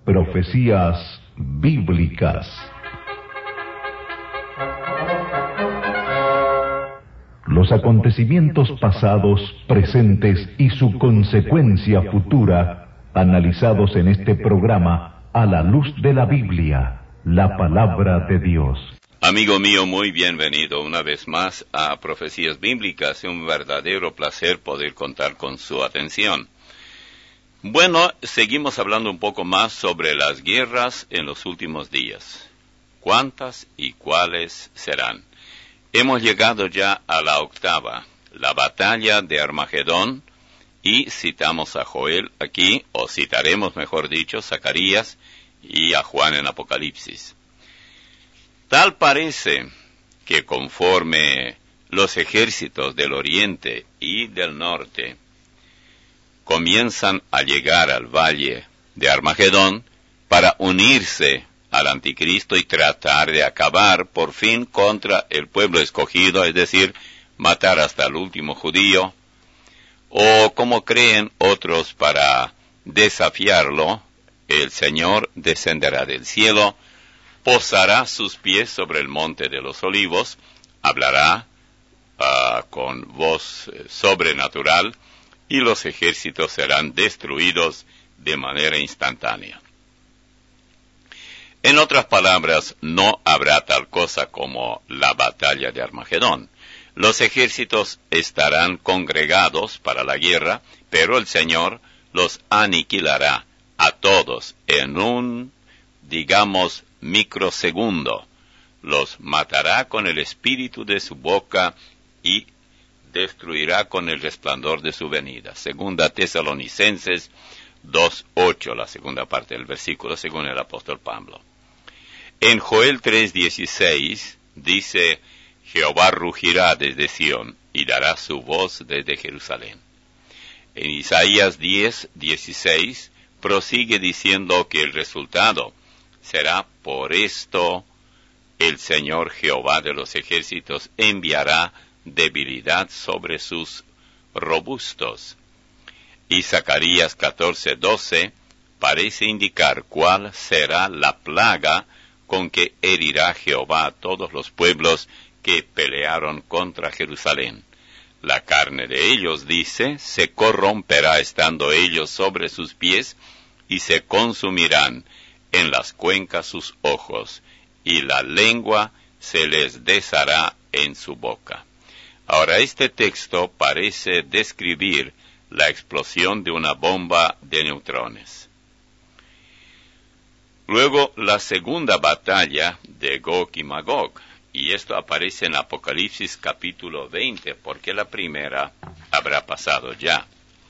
Profecías bíblicas. Los acontecimientos pasados, presentes y su consecuencia futura, analizados en este programa a la luz de la Biblia, la palabra de Dios. Amigo mío, muy bienvenido una vez más a Profecías Bíblicas. Es un verdadero placer poder contar con su atención. Bueno, seguimos hablando un poco más sobre las guerras en los últimos días. ¿Cuántas y cuáles serán? Hemos llegado ya a la octava, la batalla de Armagedón, y citamos a Joel aquí, o citaremos mejor dicho, Zacarías y a Juan en Apocalipsis. Tal parece que conforme los ejércitos del oriente y del norte comienzan a llegar al valle de Armagedón para unirse al anticristo y tratar de acabar por fin contra el pueblo escogido, es decir, matar hasta el último judío, o como creen otros para desafiarlo, el Señor descenderá del cielo, posará sus pies sobre el monte de los olivos, hablará con voz sobrenatural, y los ejércitos serán destruidos de manera instantánea. En otras palabras, no habrá tal cosa como la batalla de Armagedón. Los ejércitos estarán congregados para la guerra, pero el Señor los aniquilará a todos en un, digamos, microsegundo. Los matará con el espíritu de su boca y destruirá con el resplandor de su venida. Segunda Tesalonicenses 2:8, la segunda parte del versículo, según el apóstol Pablo. En Joel 3:16 dice: Jehová rugirá desde Sión y dará su voz desde Jerusalén. En Isaías 10:16 prosigue diciendo que el resultado será: por esto el Señor Jehová de los ejércitos enviará debilidad sobre sus robustos. Y Zacarías 14:12 parece indicar cuál será la plaga con que herirá Jehová a todos los pueblos que pelearon contra Jerusalén. La carne de ellos, dice, se corromperá estando ellos sobre sus pies, y se consumirán en las cuencas sus ojos, y la lengua se les deshará en su boca. Ahora, este texto parece describir la explosión de una bomba de neutrones. Luego, la segunda batalla de Gog y Magog, y esto aparece en Apocalipsis capítulo 20, porque la primera habrá pasado ya.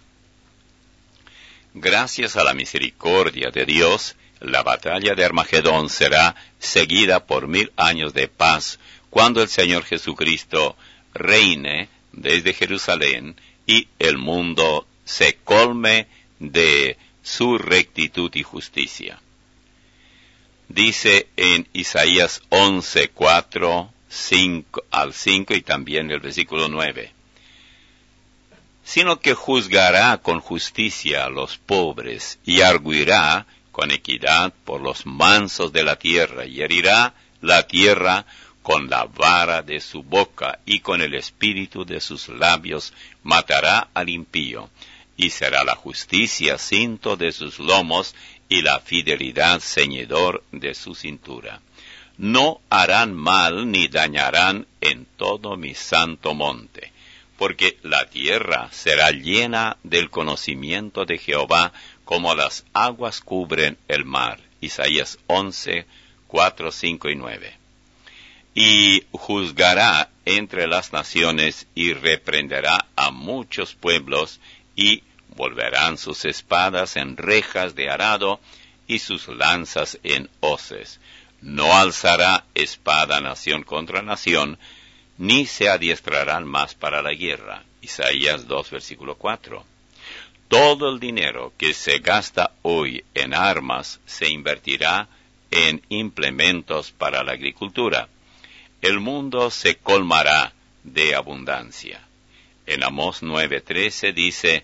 Gracias a la misericordia de Dios, la batalla de Armagedón será seguida por 1000 años de paz, cuando el Señor Jesucristo reine desde Jerusalén y el mundo se colme de su rectitud y justicia. Dice en Isaías 11:4, 5 al 5 y también el versículo 9. Sino que juzgará con justicia a los pobres y arguirá con equidad por los mansos de la tierra, y herirá la tierra con la vara de su boca, y con el espíritu de sus labios matará al impío, y será la justicia cinto de sus lomos, y la fidelidad ceñidor de su cintura. No harán mal ni dañarán en todo mi santo monte, porque la tierra será llena del conocimiento de Jehová, como las aguas cubren el mar. Isaías 11:4, 5 y 9. Y juzgará entre las naciones y reprenderá a muchos pueblos, y volverán sus espadas en rejas de arado y sus lanzas en hoces. No alzará espada nación contra nación, ni se adiestrarán más para la guerra. Isaías 2, versículo 4. Todo el dinero que se gasta hoy en armas se invertirá en implementos para la agricultura. El mundo se colmará de abundancia. En Amós 9:13 dice: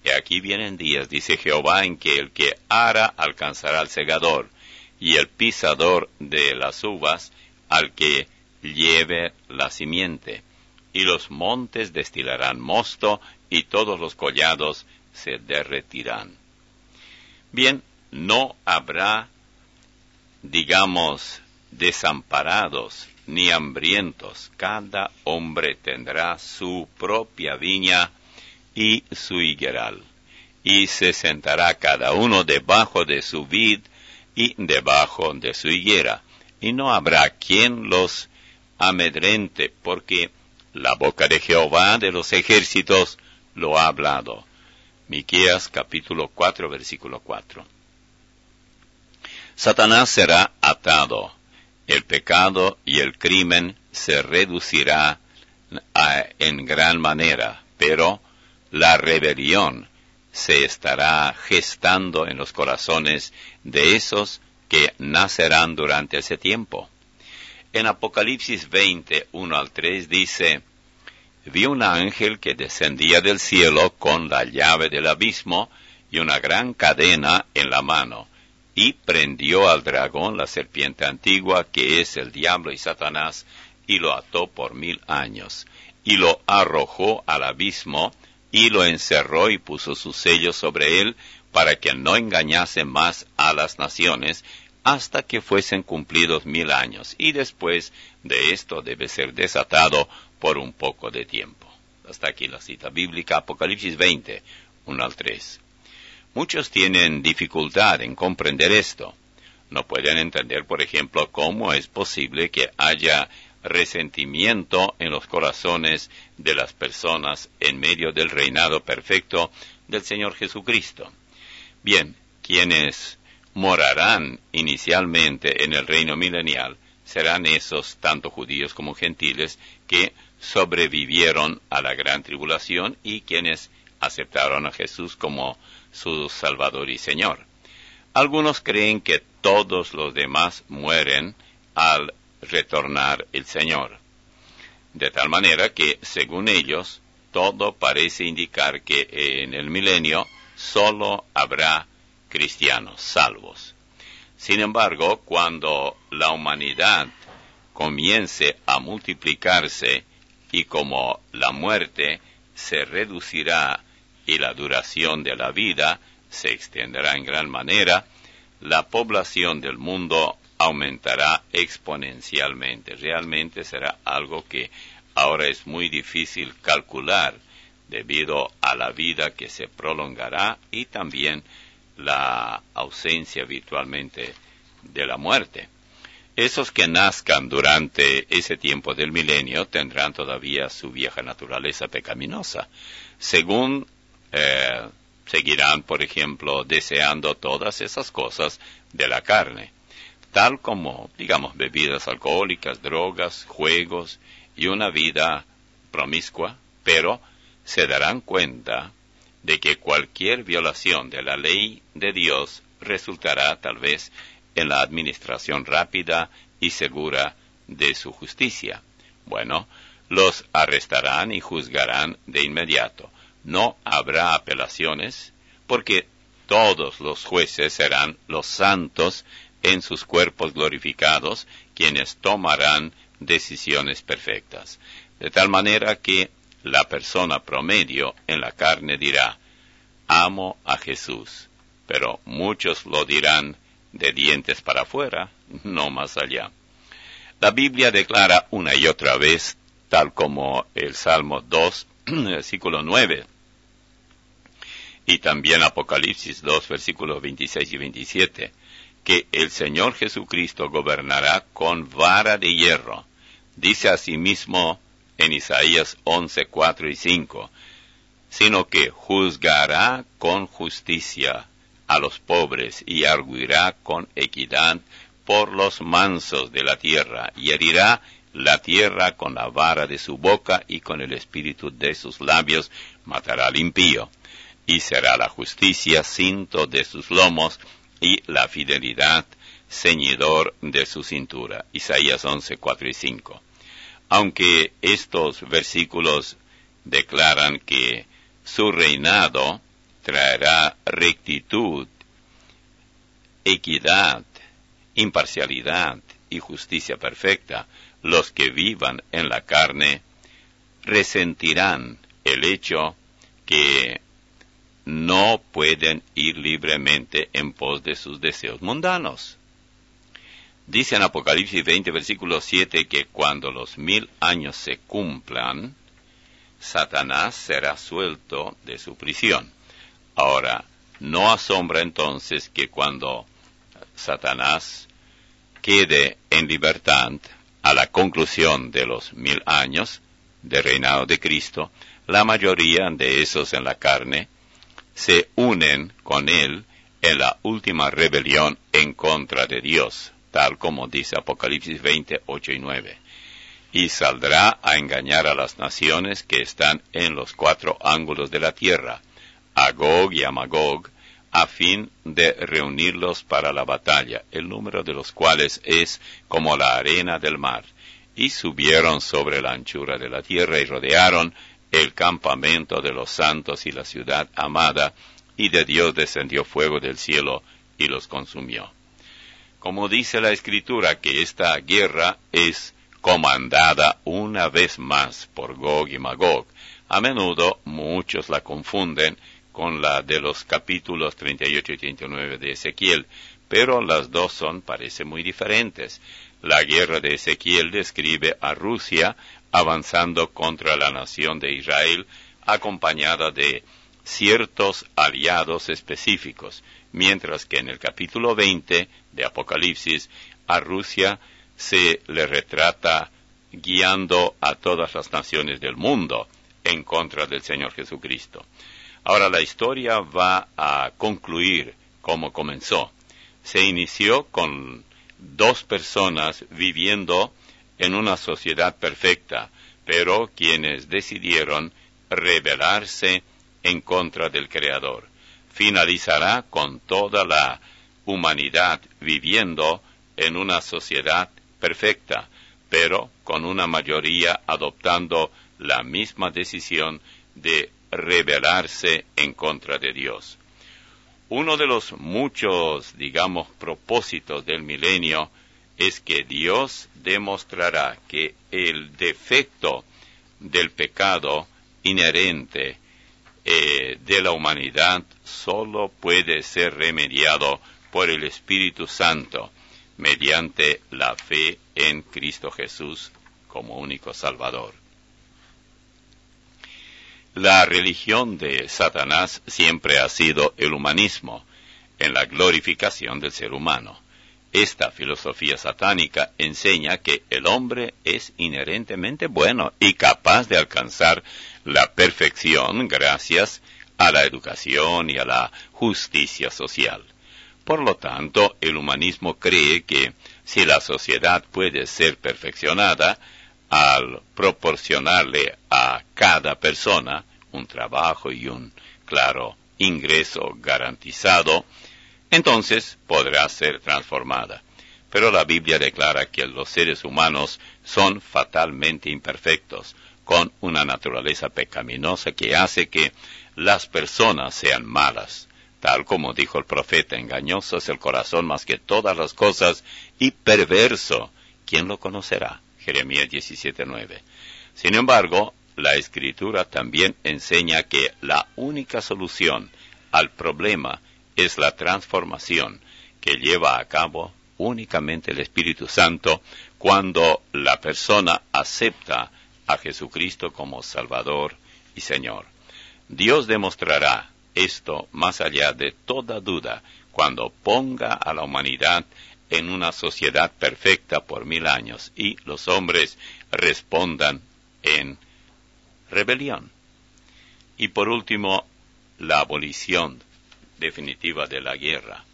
Y aquí vienen días, dice Jehová, en que el que ara alcanzará al segador, y el pisador de las uvas al que lleve la simiente. Y los montes destilarán mosto, y todos los collados se derretirán. Bien, no habrá, digamos, desamparados ni hambrientos. Cada hombre tendrá su propia viña y su higueral, y se sentará cada uno debajo de su vid y debajo de su higuera, y no habrá quien los amedrente, porque la boca de Jehová de los ejércitos lo ha hablado. Miqueas capítulo 4, versículo 4. Satanás será atado, el pecado y el crimen se reducirá en gran manera, pero la rebelión se estará gestando en los corazones de esos que nacerán durante ese tiempo. En Apocalipsis 20, 1 al 3 dice: vi un ángel que descendía del cielo con la llave del abismo y una gran cadena en la mano, y prendió al dragón, la serpiente antigua, que es el diablo y Satanás, y lo ató por 1000 años, y lo arrojó al abismo, y lo encerró y puso su sello sobre él, para que no engañase más a las naciones, hasta que fuesen cumplidos 1000 años, y después de esto debe ser desatado por un poco de tiempo. Hasta aquí la cita bíblica, Apocalipsis 20, 1 al 3. Muchos tienen dificultad en comprender esto. No pueden entender, por ejemplo, cómo es posible que haya resentimiento en los corazones de las personas en medio del reinado perfecto del Señor Jesucristo. Bien, quienes morarán inicialmente en el reino milenial serán esos, tanto judíos como gentiles, que sobrevivieron a la gran tribulación y quienes aceptaron a Jesús como su Salvador y Señor. Algunos creen que todos los demás mueren al retornar el Señor, de tal manera que, según ellos, todo parece indicar que en el milenio solo habrá cristianos salvos. Sin embargo, cuando la humanidad comience a multiplicarse y como la muerte se reducirá y la duración de la vida se extenderá en gran manera, la población del mundo aumentará exponencialmente. Realmente será algo que ahora es muy difícil calcular debido a la vida que se prolongará y también la ausencia virtualmente de la muerte. Esos que nazcan durante ese tiempo del milenio tendrán todavía su vieja naturaleza pecaminosa. Según seguirán, por ejemplo, deseando todas esas cosas de la carne, tal como, digamos, bebidas alcohólicas, drogas, juegos y una vida promiscua, pero se darán cuenta de que cualquier violación de la ley de Dios resultará tal vez en la administración rápida y segura de su justicia. Bueno, los arrestarán y juzgarán de inmediato. No habrá apelaciones, porque todos los jueces serán los santos en sus cuerpos glorificados, quienes tomarán decisiones perfectas. De tal manera que la persona promedio en la carne dirá: amo a Jesús, pero muchos lo dirán de dientes para afuera, no más allá. La Biblia declara una y otra vez, tal como el Salmo 2, versículo 9, y también Apocalipsis 2, versículos 26 y 27, que el Señor Jesucristo gobernará con vara de hierro. Dice asimismo en Isaías 11, 4 y 5, sino que juzgará con justicia a los pobres y arguirá con equidad por los mansos de la tierra, y herirá la tierra con la vara de su boca, y con el espíritu de sus labios matará al impío. Y será la justicia cinto de sus lomos, y la fidelidad ceñidor de su cintura. Isaías 11, 4 y 5. Aunque estos versículos declaran que su reinado traerá rectitud, equidad, imparcialidad y justicia perfecta, los que vivan en la carne resentirán el hecho que no pueden ir libremente en pos de sus deseos mundanos. Dice en Apocalipsis 20, versículo 7, que cuando los 1000 años se cumplan, Satanás será suelto de su prisión. Ahora, no asombra entonces que cuando Satanás quede en libertad a la conclusión de los 1000 años de reinado de Cristo, la mayoría de esos en la carne se unen con él en la última rebelión en contra de Dios, tal como dice Apocalipsis 20, 8 y 9. Y saldrá a engañar a las naciones que están en los 4 ángulos de la tierra, a Gog y a Magog, a fin de reunirlos para la batalla, el número de los cuales es como la arena del mar. Y subieron sobre la anchura de la tierra y rodearon el campamento de los santos y la ciudad amada, y de Dios descendió fuego del cielo y los consumió. Como dice la Escritura, que esta guerra es comandada una vez más por Gog y Magog. A menudo muchos la confunden con la de los capítulos 38 y 39 de Ezequiel, pero las dos parecen muy diferentes. La guerra de Ezequiel describe a Rusia avanzando contra la nación de Israel, acompañada de ciertos aliados específicos, mientras que en el capítulo 20 de Apocalipsis a Rusia se le retrata guiando a todas las naciones del mundo en contra del Señor Jesucristo. Ahora la historia va a concluir como comenzó. Se inició con 2 personas viviendo en una sociedad perfecta, pero quienes decidieron rebelarse en contra del Creador. Finalizará con toda la humanidad viviendo en una sociedad perfecta, pero con una mayoría adoptando la misma decisión de rebelarse en contra de Dios. Uno de los muchos, propósitos del milenio es que Dios demostrará que el defecto del pecado inherente de la humanidad solo puede ser remediado por el Espíritu Santo mediante la fe en Cristo Jesús como único Salvador. La religión de Satanás siempre ha sido el humanismo, en la glorificación del ser humano. Esta filosofía satánica enseña que el hombre es inherentemente bueno y capaz de alcanzar la perfección gracias a la educación y a la justicia social. Por lo tanto, el humanismo cree que si la sociedad puede ser perfeccionada al proporcionarle a cada persona un trabajo y un, ingreso garantizado, entonces podrá ser transformada. Pero la Biblia declara que los seres humanos son fatalmente imperfectos, con una naturaleza pecaminosa que hace que las personas sean malas. Tal como dijo el profeta, engañoso es el corazón más que todas las cosas y perverso, ¿quién lo conocerá? Jeremías 17:9. Sin embargo, la Escritura también enseña que la única solución al problema es la transformación que lleva a cabo únicamente el Espíritu Santo cuando la persona acepta a Jesucristo como Salvador y Señor. Dios demostrará esto más allá de toda duda cuando ponga a la humanidad en una sociedad perfecta por 1000 años y los hombres respondan en rebelión. Y por último, la abolición definitiva de la guerra.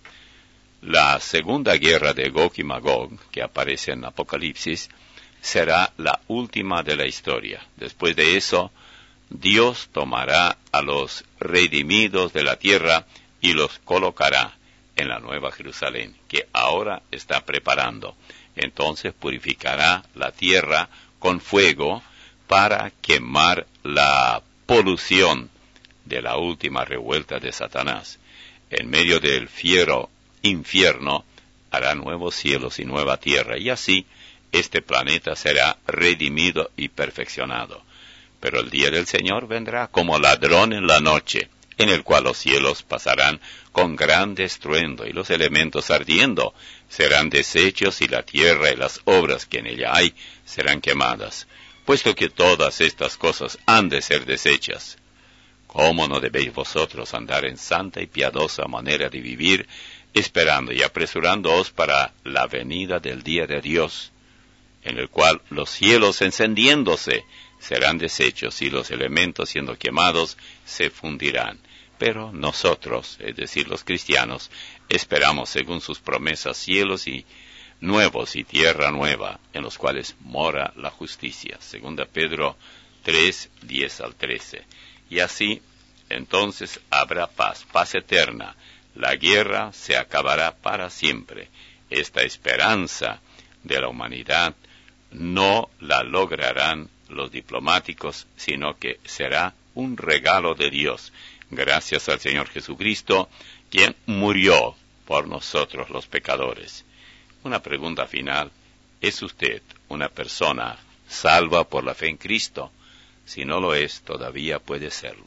La segunda guerra de Gog y Magog, que aparece en Apocalipsis, será la última de la historia. Después de eso, Dios tomará a los redimidos de la tierra y los colocará en la Nueva Jerusalén, que ahora está preparando. Entonces purificará la tierra con fuego para quemar la polución de la última revuelta de Satanás. En medio del fiero infierno hará nuevos cielos y nueva tierra, y así este planeta será redimido y perfeccionado. Pero el día del Señor vendrá como ladrón en la noche, en el cual los cielos pasarán con grande estruendo, y los elementos ardiendo serán deshechos, y la tierra y las obras que en ella hay serán quemadas. Puesto que todas estas cosas han de ser deshechas, ¿cómo no debéis vosotros andar en santa y piadosa manera de vivir, esperando y apresurándoos para la venida del día de Dios, en el cual los cielos encendiéndose serán deshechos, y los elementos siendo quemados se fundirán? Pero nosotros, es decir, los cristianos, esperamos según sus promesas cielos y nuevos y tierra nueva, en los cuales mora la justicia. Segunda Pedro 3, 10 al 13. Y así, entonces habrá paz, paz eterna. La guerra se acabará para siempre. Esta esperanza de la humanidad no la lograrán los diplomáticos, sino que será un regalo de Dios, gracias al Señor Jesucristo, quien murió por nosotros los pecadores. Una pregunta final: ¿es usted una persona salva por la fe en Cristo? Si no lo es, todavía puede serlo.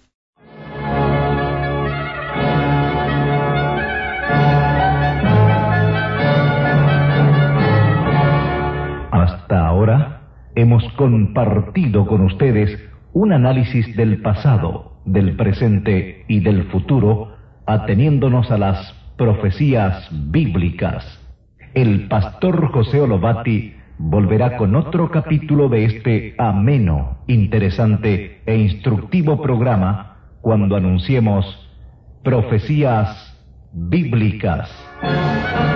Hasta ahora hemos compartido con ustedes un análisis del pasado, del presente y del futuro, ateniéndonos a las profecías bíblicas. El pastor José Olobati volverá con otro capítulo de este ameno, interesante e instructivo programa cuando anunciemos Profecías Bíblicas.